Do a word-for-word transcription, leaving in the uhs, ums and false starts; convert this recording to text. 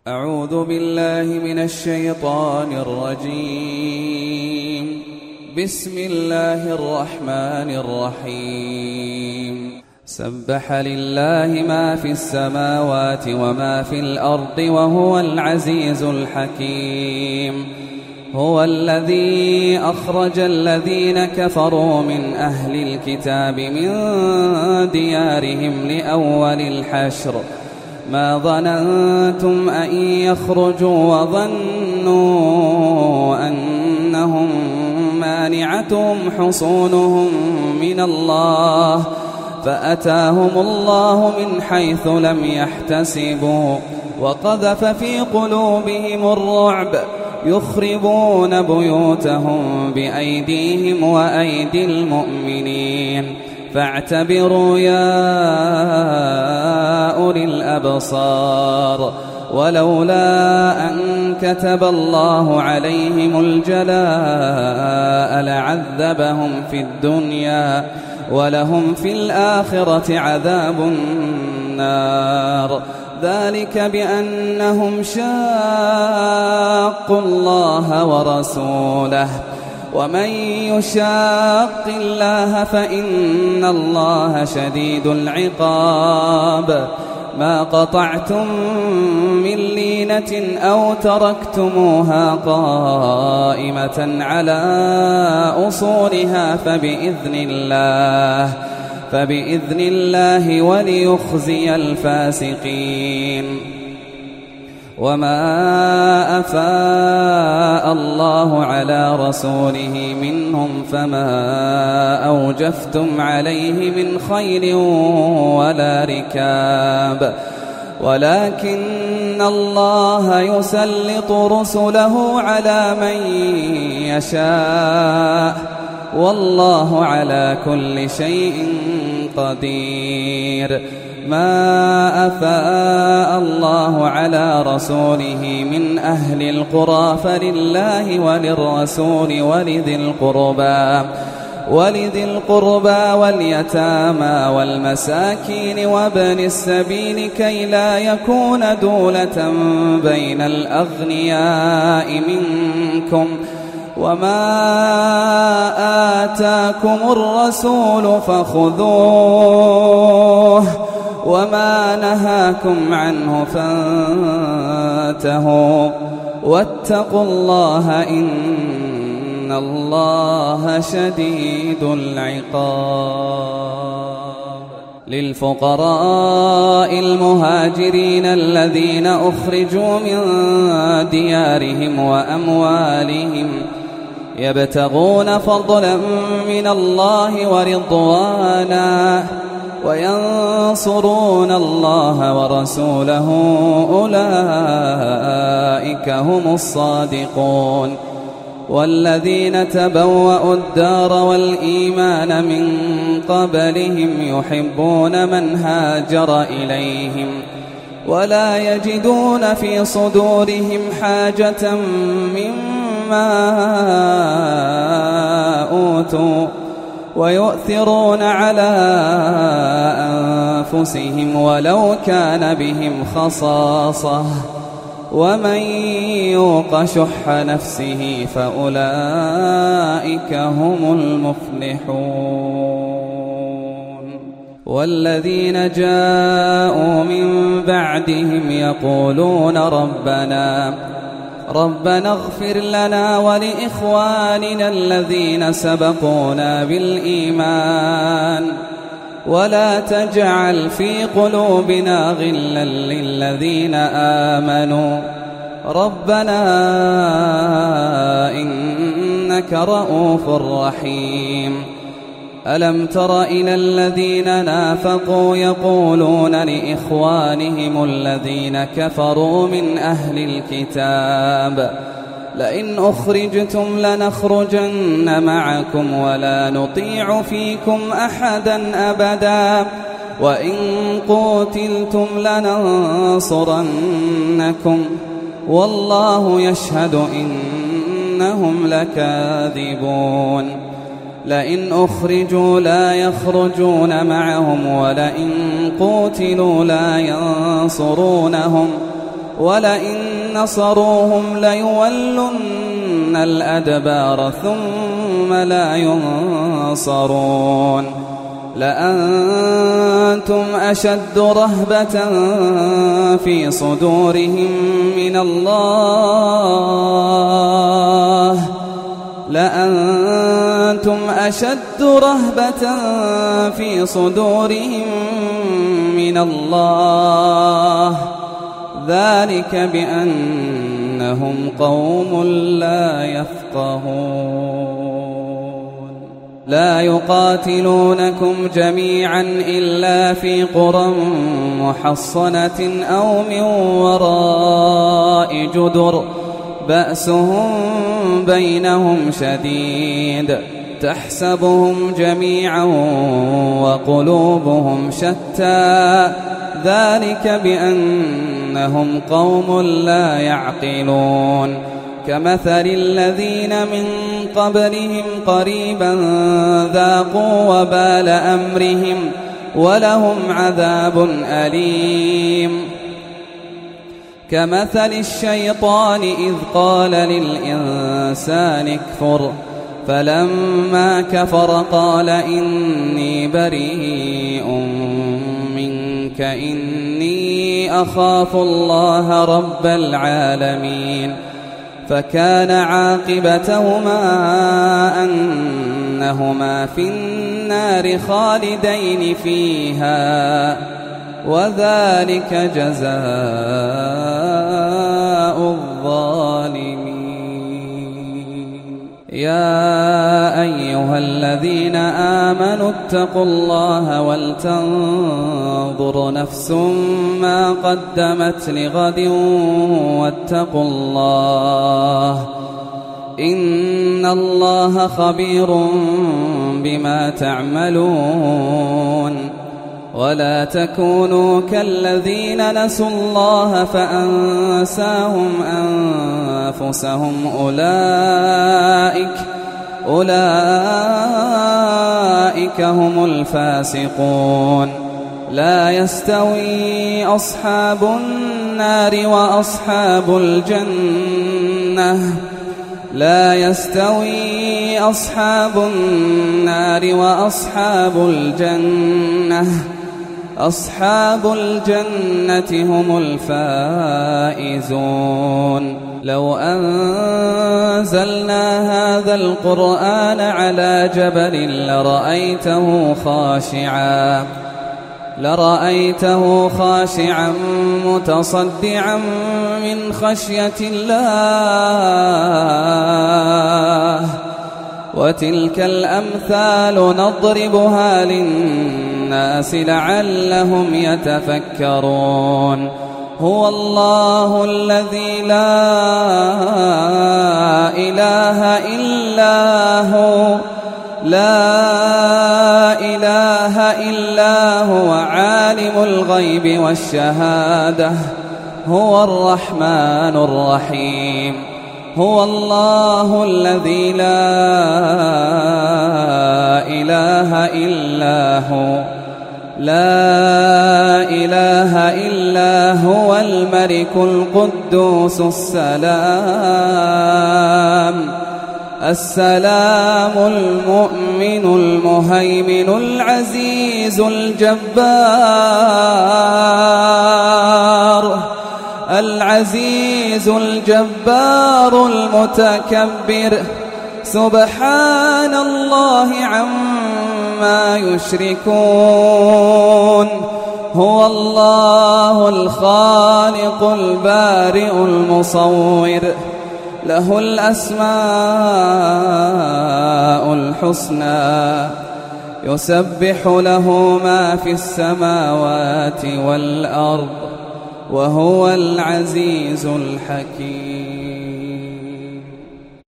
أعوذ بالله من الشيطان الرجيم. بسم الله الرحمن الرحيم. سبح لله ما في السماوات وما في الأرض وهو العزيز الحكيم. هو الذي أخرج الذين كفروا من أهل الكتاب من ديارهم لأول الحشر ما ظننتم أن يخرجوا وظنوا أنهم مانعتهم حصونهم من الله فأتاهم الله من حيث لم يحتسبوا وقذف في قلوبهم الرعب يخربون بيوتهم بأيديهم وأيدي المؤمنين فاعتبروا يا أولي الأبصار. ولولا أن كتب الله عليهم الجلاء لعذبهم في الدنيا ولهم في الآخرة عذاب النار. ذلك بأنهم شاقوا الله ورسوله ومن يشاق الله فإن الله شديد العقاب. ما قطعتم من لينة أو تركتموها قائمة على أصولها فبإذن الله فبإذن الله وليخزي الفاسقين. وما أفاء الله على رسوله منهم فما أوجفتم عليه من خيل ولا ركاب ولكن الله يسلط رسله على من يشاء والله على كل شيء قدير. ما أفاء الله على رسوله من أهل القرى فلله وللرسول ولذي القربى ولذي القربى واليتامى والمساكين وابن السبيل كي لا يكون دولة بين الأغنياء منكم. وما آتاكم الرسول فخذوه وما نهاكم عنه فانتهوا واتقوا الله إن الله شديد العقاب. للفقراء المهاجرين الذين أخرجوا من ديارهم وأموالهم يبتغون فضلا من الله ورضوانا وينصرون الله ورسوله أولئك هم الصادقون. والذين تبوأوا الدار والإيمان من قبلهم يحبون من هاجر إليهم ولا يجدون في صدورهم حاجة مما أوتوا ويؤثرون على أنفسهم ولو كان بهم خصاصة ومن يوق شح نفسه فأولئك هم المفلحون. والذين جاءوا من بعدهم يقولون ربنا ربنا اغفر لنا ولإخواننا الذين سبقونا بالإيمان ولا تجعل في قلوبنا غلا للذين آمنوا ربنا إنك رؤوف رحيم. ألم تر إلى الذين نافقوا يقولون لإخوانهم الذين كفروا من أهل الكتاب لئن أخرجتم لنخرجن معكم ولا نطيع فيكم أحدا أبدا وإن قتلتم لننصرنكم والله يشهد إنهم لكاذبون. لئن أخرجوا لا يخرجون معهم ولئن قتلوا لا ينصرونهم ولئن نصروهم ليولن الأدبار ثم لا ينصرون لأنتم أشد رهبة في صدورهم من الله لأنتم أشد رهبة في صدورهم من الله ذلك بأنهم قوم لا يفقهون لا يقاتلونكم جميعا إلا في قرى محصنة أو من وراء جدر بأسهم بينهم شديد تحسبهم جميعا وقلوبهم شتى ذلك بأنهم قوم لا يعقلون كمثل الذين من قبلهم قريبا ذاقوا وبال أمرهم ولهم عذاب أليم كمثل الشيطان إذ قال للإنسان اكفر فلما كفر قال إني بريء منك إني أخاف الله رب العالمين فكان عاقبتهما أنهما في النار خالدين فيها وذلك جزاء الظالمين يا أيها الذين آمنوا اتقوا الله ولتنظر نفس ما قدمت لغد واتقوا الله إن الله خبير بما تعملون ولا تكونوا كالذين نسوا الله فأنساهم أنفسهم أولئك أولئك هم الفاسقون لا يستوي أصحاب النار وأصحاب الجنة لا يستوي أصحاب النار وأصحاب الجنة أصحاب الجنة هم الفائزون لو أنزلنا هذا القرآن على جبل لرأيته خاشعا لرأيته خاشعا متصدعا من خشية الله وتلك الأمثال نضربها للناس لعلهم يتفكرون هو الله الذي لا إله إلا هو لا إله إلا هو عالم الغيب والشهادة هو الرحمن الرحيم هو الله الذي لا إله إلا هو لا إله إلا هو الملك القدوس السلام السلام المؤمن المهيمن العزيز الجبار العزيز الجبار المتكبر سبحان الله عما يشركون هو الله الخالق البارئ المصور له الأسماء الحسنى يسبح له ما في السماوات والأرض وهو العزيز الحكيم.